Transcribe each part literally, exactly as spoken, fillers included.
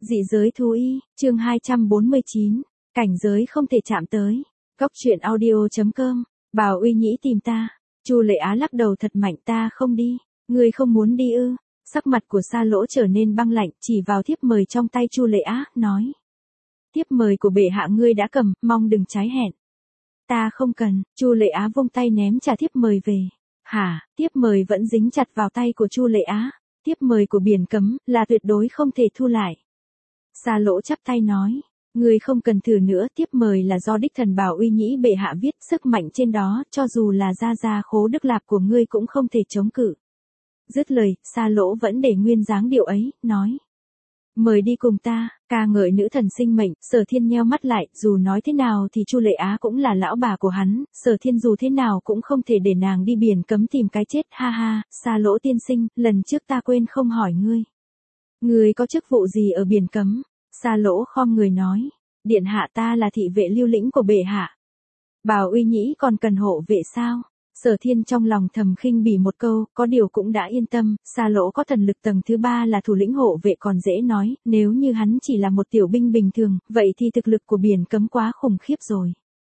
Dị giới thú y, chương hai trăm bốn mươi chín, cảnh giới không thể chạm tới. Góc truyện audio chấm com, Bảo Uy Nhĩ tìm ta. Chu Lệ Á lắc đầu thật mạnh, ta không đi. Ngươi không muốn đi ư? Sắc mặt của Sa Lỗ trở nên băng lạnh, chỉ vào thiếp mời trong tay Chu Lệ Á, nói: Thiếp mời của bệ hạ ngươi đã cầm, mong đừng trái hẹn. Ta không cần. Chu Lệ Á vung tay ném trả thiếp mời về. Hả? Thiếp mời vẫn dính chặt vào tay của Chu Lệ Á. Thiếp mời của biển cấm là tuyệt đối không thể thu lại. Sa Lỗ chắp tay nói: Ngươi không cần thử nữa, thiếp mời là do đích thần Bảo Uy Nhĩ bệ hạ viết, sức mạnh trên đó, cho dù là gia gia Khố Đức Lạp của ngươi cũng không thể chống cự. Dứt lời, Sa Lỗ vẫn để nguyên dáng điệu ấy, nói: Mời đi cùng ta. Ca ngợi nữ thần sinh mệnh. Sở Thiên nheo mắt lại, dù nói thế nào thì Chu Lệ Á cũng là lão bà của hắn, Sở Thiên dù thế nào cũng không thể để nàng đi biển cấm tìm cái chết. Ha ha, Sa Lỗ tiên sinh, lần trước ta quên không hỏi ngươi. Ngươi có chức vụ gì ở biển cấm? Sa Lỗ khom người nói: Điện hạ, ta là thị vệ lưu lĩnh của bệ hạ. Bảo Uy Nhĩ còn cần hộ vệ sao? Sở Thiên trong lòng thầm khinh bỉ một câu, có điều cũng đã yên tâm, Sa Lỗ có thần lực tầng thứ ba là thủ lĩnh hộ vệ còn dễ nói, nếu như hắn chỉ là một tiểu binh bình thường, vậy thì thực lực của biển cấm quá khủng khiếp rồi.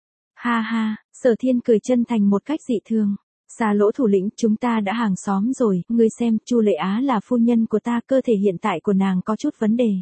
Ha ha, Sở Thiên cười chân thành một cách dị thường. Sa Lỗ thủ lĩnh, chúng ta đã hàng xóm rồi, ngươi xem, Chu Lệ Á là phu nhân của ta, cơ thể hiện tại của nàng có chút vấn đề.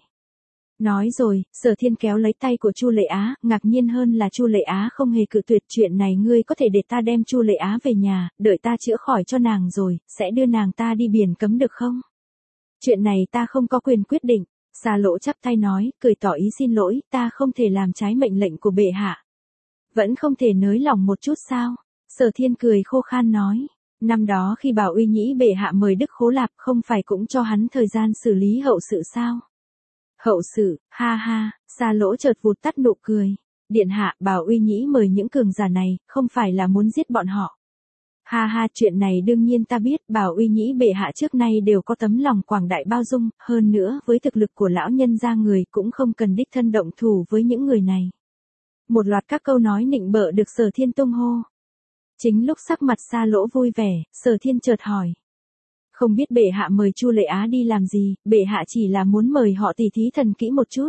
Nói rồi, Sở Thiên kéo lấy tay của Chu Lệ Á, ngạc nhiên hơn là Chu Lệ Á không hề cự tuyệt. Chuyện này ngươi có thể để ta đem Chu Lệ Á về nhà, đợi ta chữa khỏi cho nàng rồi, sẽ đưa nàng ta đi biển cấm được không? Chuyện này ta không có quyền quyết định. Sa Lỗ chắp tay nói, cười tỏ ý xin lỗi, ta không thể làm trái mệnh lệnh của bệ hạ. Vẫn không thể nới lòng một chút sao? Sở Thiên cười khô khan nói, năm đó khi Bảo Uy Nhĩ bệ hạ mời Đức Khố Lạp không phải cũng cho hắn thời gian xử lý hậu sự sao? Hậu sự, ha ha, Sa Lỗ chợt vụt tắt nụ cười. Điện hạ, Bảo Uy Nhĩ mời những cường giả này, không phải là muốn giết bọn họ. Ha ha, chuyện này đương nhiên ta biết, Bảo Uy Nhĩ bệ hạ trước nay đều có tấm lòng quảng đại bao dung, hơn nữa với thực lực của lão nhân gia người cũng không cần đích thân động thủ với những người này. Một loạt các câu nói nịnh bợ được Sở Thiên tung hô. Chính lúc sắc mặt Sa Lỗ vui vẻ, Sở Thiên chợt hỏi: Không biết bệ hạ mời Chu Lệ Á đi làm gì, bệ hạ chỉ là muốn mời họ tỉ thí thần kỹ một chút.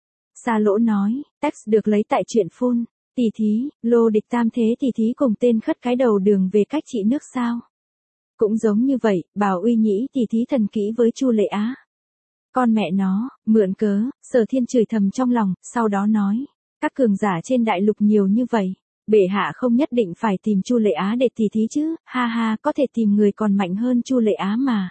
Sa Lỗ nói, text được lấy tại truyện phun, tỉ thí, lô địch tam thế tỉ thí cùng tên khất cái đầu đường về cách trị nước sao. Cũng giống như vậy, Bảo Uy Nhĩ tỉ thí thần kỹ với Chu Lệ Á. Con mẹ nó, mượn cớ. Sở Thiên chửi thầm trong lòng, sau đó nói, các cường giả trên đại lục nhiều như vậy. Bệ hạ không nhất định phải tìm Chu Lệ Á để tỉ thí chứ, ha ha, có thể tìm người còn mạnh hơn Chu Lệ Á mà.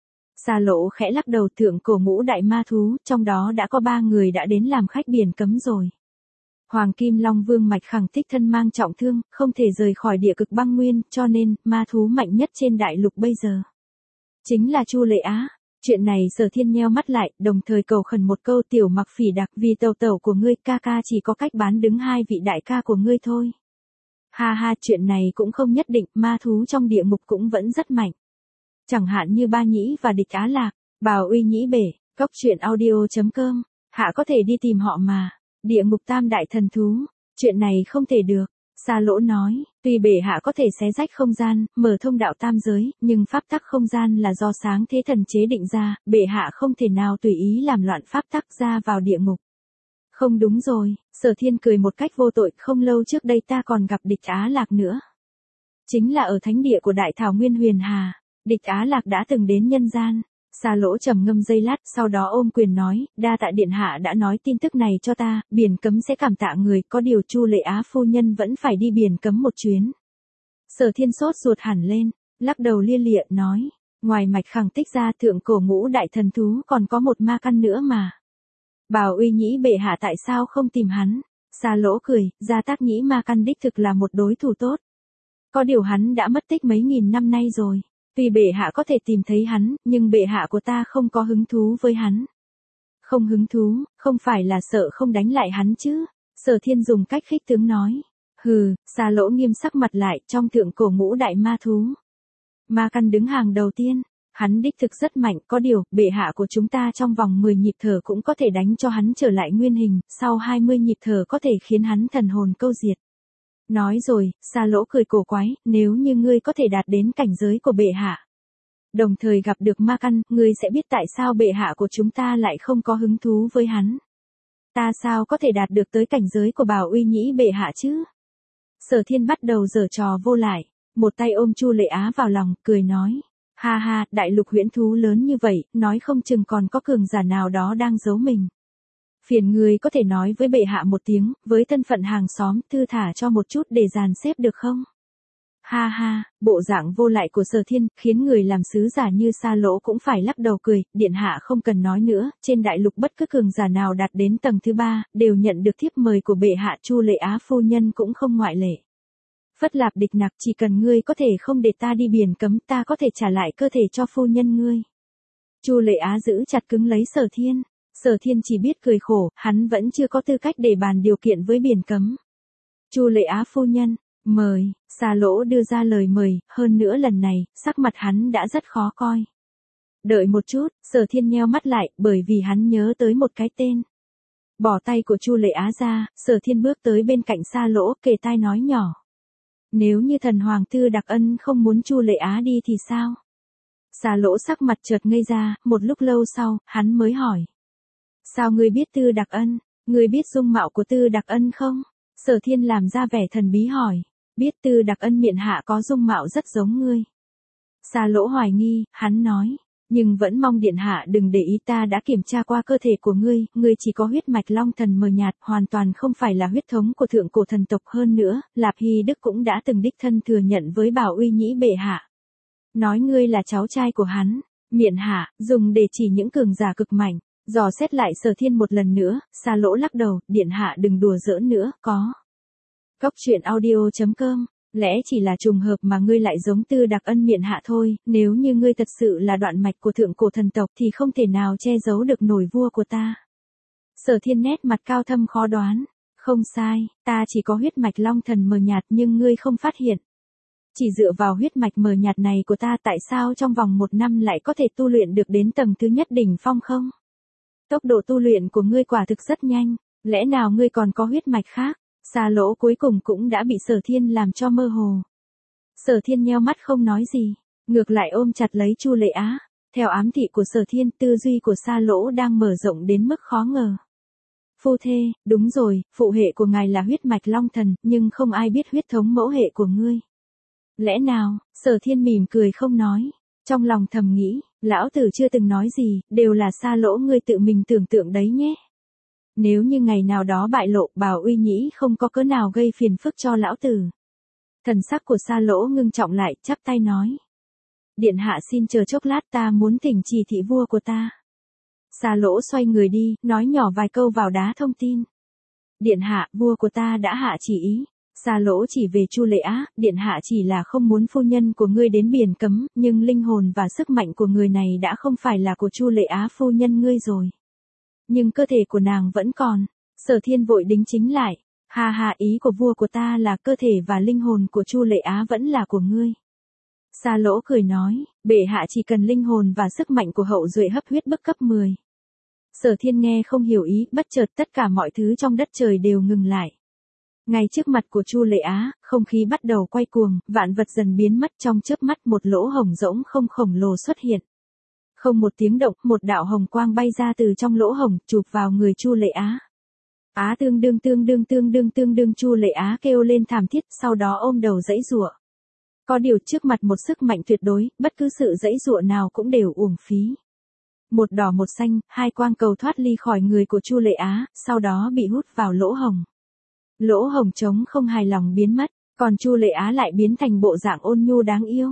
Sa Lỗ khẽ lắc đầu, thượng cổ ngũ đại ma thú, trong đó đã có ba người đã đến làm khách biển cấm rồi. Hoàng Kim Long Vương Mạch Khẳng Thích thân mang trọng thương, không thể rời khỏi địa cực băng nguyên, cho nên, ma thú mạnh nhất trên đại lục bây giờ chính là Chu Lệ Á. Chuyện này Sở Thiên nheo mắt lại, đồng thời cầu khẩn một câu, tiểu Mặc Phỉ Đặc, vì tàu tàu của ngươi, ca ca chỉ có cách bán đứng hai vị đại ca của ngươi thôi. Ha ha, chuyện này cũng không nhất định, ma thú trong địa ngục cũng vẫn rất mạnh. Chẳng hạn như Ba Nhĩ và Địch Á Lạc, Bảo Uy Nhĩ bể, góc truyện audio chấm com, hạ có thể đi tìm họ mà. Địa ngục tam đại thần thú, chuyện này không thể được. Sa Lỗ nói, tuy bệ hạ có thể xé rách không gian, mở thông đạo tam giới, nhưng pháp tắc không gian là do sáng thế thần chế định ra, bệ hạ không thể nào tùy ý làm loạn pháp tắc ra vào địa ngục. Không đúng rồi, Sở Thiên cười một cách vô tội, không lâu trước đây ta còn gặp Địch Á Lạc nữa. Chính là ở thánh địa của Đại Thảo Nguyên Huyền Hà, Địch Á Lạc đã từng đến nhân gian. Sa Lỗ trầm ngâm giây lát, sau đó ôm quyền nói, đa tạ điện hạ đã nói tin tức này cho ta, biển cấm sẽ cảm tạ người, có điều Chu Lệ Á phu nhân vẫn phải đi biển cấm một chuyến. Sở Thiên sốt ruột hẳn lên, lắc đầu lia lịa nói, ngoài Mạch Khẳng Tích ra, thượng cổ ngũ đại thần thú còn có một ma căn nữa mà. Bảo Uy Nhĩ bệ hạ tại sao không tìm hắn? Sa Lỗ cười, Gia Tác Nhĩ ma căn đích thực là một đối thủ tốt. Có điều hắn đã mất tích mấy nghìn năm nay rồi. Tuy bệ hạ có thể tìm thấy hắn, nhưng bệ hạ của ta không có hứng thú với hắn. Không hứng thú, không phải là sợ không đánh lại hắn chứ? Sở Thiên dùng cách khích tướng nói. Hừ, Sa Lỗ nghiêm sắc mặt lại, trong thượng cổ ngũ đại ma thú, ma căn đứng hàng đầu tiên. Hắn đích thực rất mạnh, có điều, bệ hạ của chúng ta trong vòng mười nhịp thở cũng có thể đánh cho hắn trở lại nguyên hình, sau hai mươi nhịp thở có thể khiến hắn thần hồn câu diệt. Nói rồi, Sa Lỗ cười cổ quái, nếu như ngươi có thể đạt đến cảnh giới của bệ hạ, Đồng thời gặp được Ma Căn, ngươi sẽ biết tại sao bệ hạ của chúng ta lại không có hứng thú với hắn. Ta sao có thể đạt được tới cảnh giới của Bảo Uy Nhĩ bệ hạ chứ? Sở Thiên bắt đầu giở trò vô lại, một tay ôm Chu Lệ Á vào lòng, cười nói. Ha ha, đại lục huyễn thú lớn như vậy, nói không chừng còn có cường giả nào đó đang giấu mình. Phiền người có thể nói với bệ hạ một tiếng, với thân phận hàng xóm, thư thả cho một chút để dàn xếp được không? Ha ha, bộ dạng vô lại của Sở Thiên, khiến người làm sứ giả như Sa Lỗ cũng phải lắc đầu cười, điện hạ không cần nói nữa, trên đại lục bất cứ cường giả nào đạt đến tầng thứ ba, đều nhận được thiếp mời của bệ hạ, Chu Lệ Á phu nhân cũng không ngoại lệ. Phất Lạp Địch Nặc, chỉ cần ngươi có thể không để ta đi biển cấm, ta có thể trả lại cơ thể cho phu nhân ngươi. Chu Lệ Á giữ chặt cứng lấy Sở Thiên. Sở Thiên chỉ biết cười khổ, hắn vẫn chưa có tư cách để bàn điều kiện với biển cấm. Chu Lệ Á phu nhân, mời, Sa Lỗ đưa ra lời mời, hơn nữa lần này, sắc mặt hắn đã rất khó coi. Đợi một chút, Sở Thiên nheo mắt lại, bởi vì hắn nhớ tới một cái tên. Bỏ tay của Chu Lệ Á ra, Sở Thiên bước tới bên cạnh Sa Lỗ, kề tai nói nhỏ. Nếu như thần hoàng Tư Đặc Ân không muốn Chu Lệ Á đi thì sao? Sa Lỗ sắc mặt chợt ngây ra, một lúc lâu sau, hắn mới hỏi. Sao ngươi biết Tư Đặc Ân? Ngươi biết dung mạo của Tư Đặc Ân không? Sở Thiên làm ra vẻ thần bí hỏi. Biết Tư Đặc Ân miện hạ có dung mạo rất giống ngươi. Sa Lỗ hoài nghi, hắn nói. Nhưng vẫn mong điện hạ đừng để ý, ta đã kiểm tra qua cơ thể của ngươi, ngươi chỉ có huyết mạch long thần mờ nhạt, hoàn toàn không phải là huyết thống của thượng cổ thần tộc. Hơn nữa, Lạp Hy Đức cũng đã từng đích thân thừa nhận với Bảo Uy Nhĩ bệ hạ. Nói ngươi là cháu trai của hắn. Miện hạ, dùng để chỉ những cường giả cực mạnh. Dò xét lại Sở Thiên một lần nữa, Sa Lỗ lắc đầu, điện hạ đừng đùa giỡn nữa, có. Cốc truyện audio chấm com, lẽ chỉ là trùng hợp mà ngươi lại giống Tư Đặc Ân miện hạ thôi, nếu như ngươi thật sự là đoạn mạch của thượng cổ thần tộc thì không thể nào che giấu được nổi vua của ta. Sở Thiên nét mặt cao thâm khó đoán, không sai, ta chỉ có huyết mạch long thần mờ nhạt nhưng ngươi không phát hiện. Chỉ dựa vào huyết mạch mờ nhạt này của ta tại sao trong vòng một năm lại có thể tu luyện được đến tầng thứ nhất đỉnh phong không? Tốc độ tu luyện của ngươi quả thực rất nhanh, lẽ nào ngươi còn có huyết mạch khác? Sa Lỗ cuối cùng cũng đã bị Sở Thiên làm cho mơ hồ. Sở Thiên nheo mắt không nói gì, ngược lại ôm chặt lấy Chu Lệ Á. Theo ám thị của Sở Thiên, tư duy của Sa Lỗ đang mở rộng đến mức khó ngờ. Phu thê, đúng rồi, phụ hệ của ngài là huyết mạch long thần, nhưng không ai biết huyết thống mẫu hệ của ngươi. Lẽ nào? Sở Thiên mỉm cười không nói, trong lòng thầm nghĩ. Lão tử chưa từng nói gì, đều là Sa Lỗ ngươi tự mình tưởng tượng đấy nhé. Nếu như ngày nào đó bại lộ, Bảo Uy Nhĩ không có cớ nào gây phiền phức cho lão tử. Thần sắc của Sa Lỗ ngưng trọng lại, chắp tay nói. Điện hạ xin chờ chốc lát, ta muốn thỉnh chỉ thị vua của ta. Sa Lỗ xoay người đi, nói nhỏ vài câu vào đá thông tin. Điện hạ, vua của ta đã hạ chỉ ý. Sa Lỗ chỉ về Chu Lệ Á, điện hạ chỉ là không muốn phu nhân của ngươi đến biển cấm, nhưng linh hồn và sức mạnh của người này đã không phải là của Chu Lệ Á phu nhân ngươi rồi. Nhưng cơ thể của nàng vẫn còn. Sở Thiên vội đính chính lại. Ha ha, ý của vua của ta là cơ thể và linh hồn của Chu Lệ Á vẫn là của ngươi. Sa Lỗ cười nói, bệ hạ chỉ cần linh hồn và sức mạnh của hậu duệ hấp huyết bức cấp mười. Sở Thiên nghe không hiểu ý, bất chợt tất cả mọi thứ trong đất trời đều ngừng lại. Ngay trước mặt của Chu Lệ Á, không khí bắt đầu quay cuồng, vạn vật dần biến mất, trong chớp mắt một lỗ hổng rỗng không khổng lồ xuất hiện. Không một tiếng động, một đạo hồng quang bay ra từ trong lỗ hổng, chụp vào người Chu Lệ Á. Á tương đương tương đương tương đương tương đương Chu Lệ Á kêu lên thảm thiết, sau đó ôm đầu giãy giụa. Có điều trước mặt một sức mạnh tuyệt đối, bất cứ sự giãy giụa nào cũng đều uổng phí. Một đỏ một xanh, hai quang cầu thoát ly khỏi người của Chu Lệ Á, sau đó bị hút vào lỗ hổng. Lỗ hổng trống không hài lòng biến mất, còn Chu Lệ Á lại biến thành bộ dạng ôn nhu đáng yêu.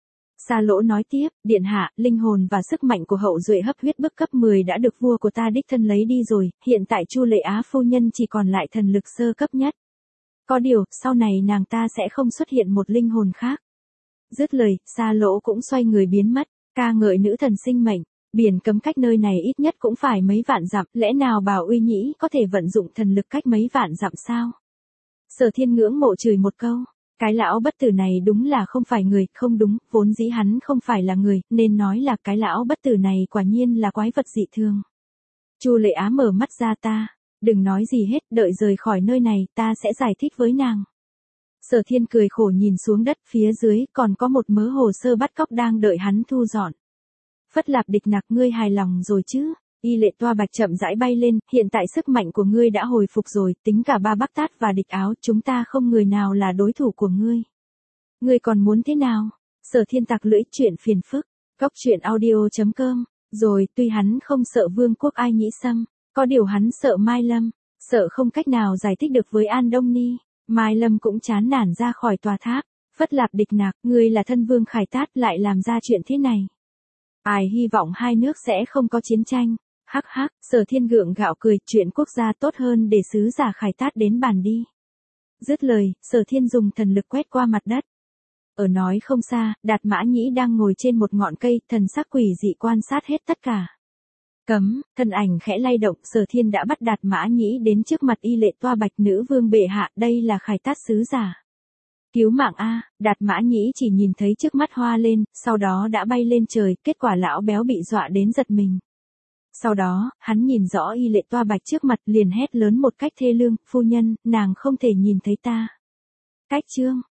Sa Lỗ nói tiếp, điện hạ, linh hồn và sức mạnh của hậu duệ hấp huyết bức cấp mười đã được vua của ta đích thân lấy đi rồi, hiện tại Chu Lệ Á phu nhân chỉ còn lại thần lực sơ cấp nhất. Có điều, sau này nàng ta sẽ không xuất hiện một linh hồn khác. Dứt lời, Sa Lỗ cũng xoay người biến mất, ca ngợi nữ thần sinh mệnh. Biển cấm cách nơi này ít nhất cũng phải mấy vạn dặm, lẽ nào Bảo Uy Nhĩ có thể vận dụng thần lực cách mấy vạn dặm sao? Sở Thiên ngưỡng mộ chửi một câu, cái lão bất tử này đúng là không phải người, không đúng, vốn dĩ hắn không phải là người, nên nói là cái lão bất tử này quả nhiên là quái vật dị thường. Chu Lệ Á mở mắt ra, ta, đừng nói gì hết, đợi rời khỏi nơi này, ta sẽ giải thích với nàng. Sở Thiên cười khổ nhìn xuống đất, phía dưới còn có một mớ hồ sơ bắt cóc đang đợi hắn thu dọn. Phất Lạp Địch Nặc, ngươi hài lòng rồi chứ? Y Lệ Toa Bạch chậm rãi bay lên, hiện tại sức mạnh của ngươi đã hồi phục rồi, tính cả ba Bắc Tát và Địch Áo, chúng ta không người nào là đối thủ của ngươi. Ngươi còn muốn thế nào? Sở Thiên tặc lưỡi, chuyện phiền phức. Cóc truyện audio chấm com. Rồi, tuy hắn không sợ vương quốc Ai Nhĩ Xâm, có điều hắn sợ Mai Lâm, sợ không cách nào giải thích được với An Đông Ni. Mai Lâm cũng chán nản ra khỏi tòa tháp. Phất Lạp Địch Nặc, ngươi là thân vương Khải Tát lại làm ra chuyện thế này. Ai hy vọng hai nước sẽ không có chiến tranh. Hắc hắc, Sở Thiên gượng gạo cười, chuyện quốc gia tốt hơn để sứ giả Khải Tát đến bàn đi. Dứt lời, Sở Thiên dùng thần lực quét qua mặt đất. Ở nói không xa, Đạt Mã Nhĩ đang ngồi trên một ngọn cây, thần sắc quỷ dị quan sát hết tất cả. Cấm, thân ảnh khẽ lay động, Sở Thiên đã bắt Đạt Mã Nhĩ đến trước mặt Y Lệ Toa Bạch, nữ vương bệ hạ, đây là Khải Tát sứ giả. Cứu mạng a! Đạt Mã Nhĩ chỉ nhìn thấy trước mắt hoa lên, sau đó đã bay lên trời, kết quả lão béo bị dọa đến giật mình. Sau đó, hắn nhìn rõ Y Lệ Toa Bạch trước mặt, liền hét lớn một cách thê lương, phu nhân, nàng không thể nhìn thấy ta. Cách chương